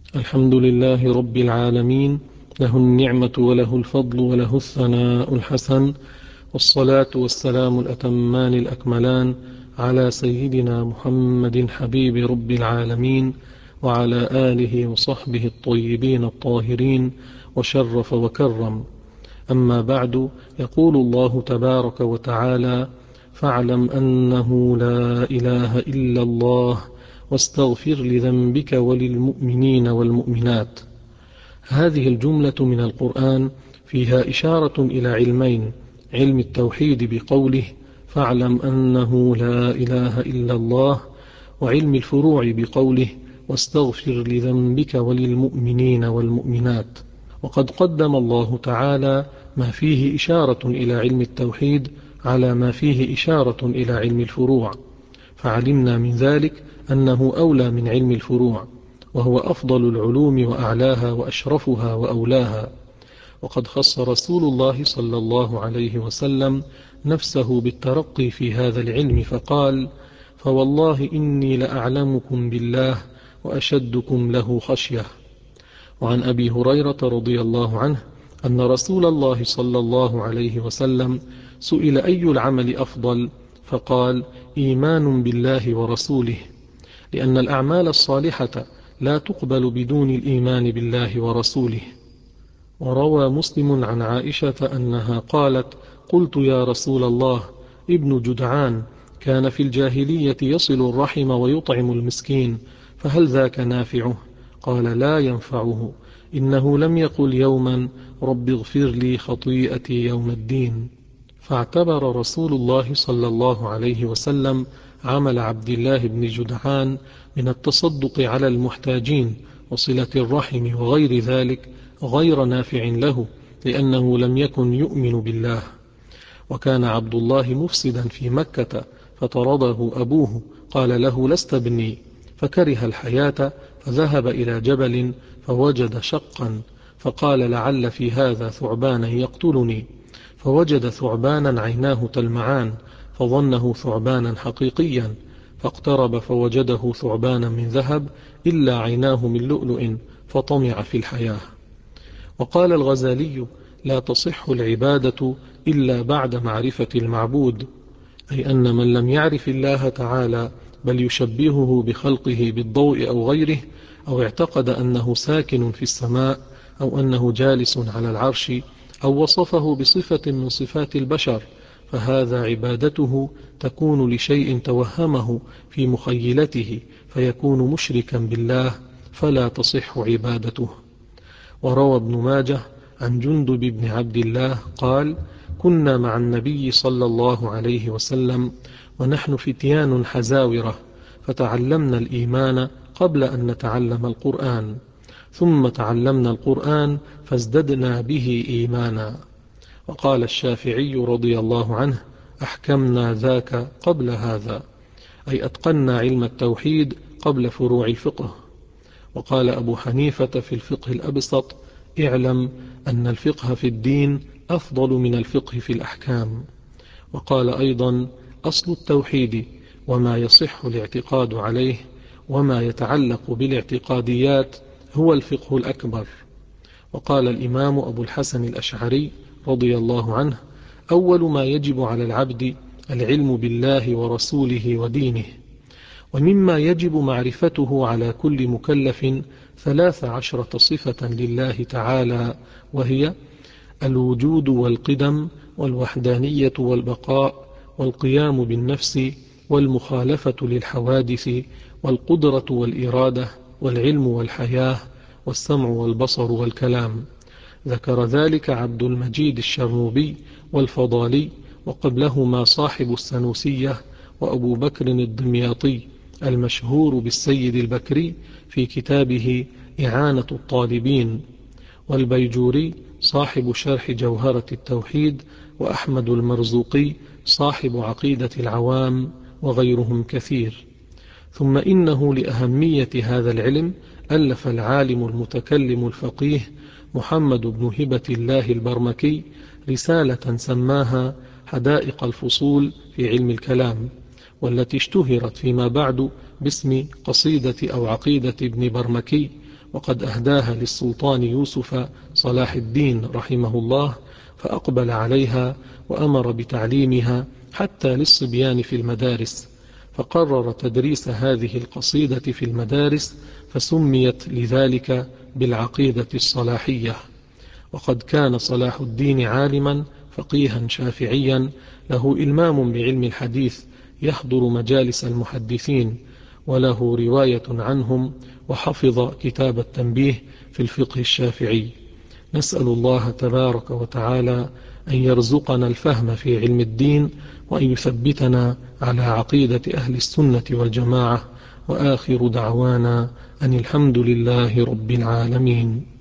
الحمد لله رب العالمين، له النعمة وله الفضل وله الثناء الحسن، والصلاة والسلام الأتمان الأكملان على سيدنا محمد حبيب رب العالمين وعلى آله وصحبه الطيبين الطاهرين، وشرف وكرم. أما بعد، يقول الله تبارك وتعالى: فاعلم أنه لا إله إلا الله واستغفر لذنبك وللمؤمنين والمؤمنات. هذه الجملة من القرآن فيها إشارة إلى علمين: علم التوحيد بقوله فاعلم أنه لا إله إلا الله، وعلم الفروع بقوله واستغفر لذنبك وللمؤمنين والمؤمنات. وقد قدم الله تعالى ما فيه إشارة إلى علم التوحيد على ما فيه إشارة إلى علم الفروع، فعلمنا من ذلك أنه أولى من علم الفروع، وهو أفضل العلوم وأعلاها وأشرفها وأولاها. وقد خص رسول الله صلى الله عليه وسلم نفسه بالترقي في هذا العلم فقال: فوالله إني لأعلمكم بالله وأشدكم له خشية. وعن أبي هريرة رضي الله عنه أن رسول الله صلى الله عليه وسلم سئل: أي العمل أفضل؟ فقال: إيمان بالله ورسوله، لأن الأعمال الصالحة لا تقبل بدون الإيمان بالله ورسوله. وروى مسلم عن عائشة أنها قالت: قلت يا رسول الله، ابن جدعان كان في الجاهلية يصل الرحم ويطعم المسكين، فهل ذاك نافعه؟ قال: لا ينفعه، إنه لم يقل يوما رب اغفر لي خطيئتي يوم الدين. فاعتبر رسول الله صلى الله عليه وسلم عمل عبد الله بن جدعان من التصدق على المحتاجين وصلة الرحم وغير ذلك غير نافع له، لأنه لم يكن يؤمن بالله. وكان عبد الله مفسدا في مكة، فطرده أبوه، قال له: لست ابني، فكره الحياة، فذهب إلى جبل فوجد شقا، فقال: لعل في هذا ثعبانا يقتلني، فوجد ثعبانا عيناه تلمعان، فظنه ثعبانا حقيقيا، فاقترب فوجده ثعبانا من ذهب إلا عيناه من لؤلؤ، فطمع في الحياة. وقال الغزالي: لا تصح العبادة إلا بعد معرفة المعبود، أي أن من لم يعرف الله تعالى بل يشبهه بخلقه بالضوء أو غيره، أو اعتقد أنه ساكن في السماء، أو أنه جالس على العرش، أو وصفه بصفة من صفات البشر، فهذا عبادته تكون لشيء توهمه في مخيلته، فيكون مشركا بالله، فلا تصح عبادته. وروى ابن ماجه عن جندب بن عبد الله قال: كنا مع النبي صلى الله عليه وسلم ونحن فتيان حزاورة، فتعلمنا الإيمان قبل أن نتعلم القرآن، ثم تعلمنا القرآن فازددنا به إيمانا. وقال الشافعي رضي الله عنه: أحكمنا ذاك قبل هذا، أي أتقنا علم التوحيد قبل فروع الفقه. وقال أبو حنيفة في الفقه الأبسط: اعلم أن الفقه في الدين أفضل من الفقه في الأحكام. وقال أيضا: أصل التوحيد وما يصح الاعتقاد عليه وما يتعلق بالاعتقاديات هو الفقه الأكبر. وقال الإمام أبو الحسن الأشعري رضي الله عنه: أول ما يجب على العبد العلم بالله ورسوله ودينه. ومما يجب معرفته على كل مكلف 13 صفة لله تعالى، وهي الوجود والقدم والوحدانية والبقاء والقيام بالنفس والمخالفة للحوادث والقدرة والإرادة والعلم والحياة والسمع والبصر والكلام. ذكر ذلك عبد المجيد الشرنوبي والفضالي، وقبلهما صاحب السنوسية وأبو بكر الدمياطي المشهور بالسيد البكري في كتابه إعانة الطالبين، والبيجوري صاحب شرح جوهرة التوحيد، وأحمد المرزوقي صاحب عقيدة العوام، وغيرهم كثير. ثم إنه لأهمية هذا العلم ألف العالم المتكلم الفقيه محمد بن هبة الله البرمكي رسالة سماها حدائق الفصول في علم الكلام، والتي اشتهرت فيما بعد باسم قصيدة أو عقيدة ابن برمكي، وقد أهداها للسلطان يوسف صلاح الدين رحمه الله، فأقبل عليها وأمر بتعليمها حتى للصبيان في المدارس، فقرر تدريس هذه القصيدة في المدارس، فسميت لذلك بالعقيدة الصلاحية. وقد كان صلاح الدين عالما فقيها شافعيا له إلمام بعلم الحديث، يحضر مجالس المحدثين، وله رواية عنهم، وحفظ كتاب التنبيه في الفقه الشافعي. نسأل الله تبارك وتعالى أن يرزقنا الفهم في علم الدين، وأن يثبتنا على عقيدة أهل السنة والجماعة. وآخر دعوانا أن الحمد لله رب العالمين.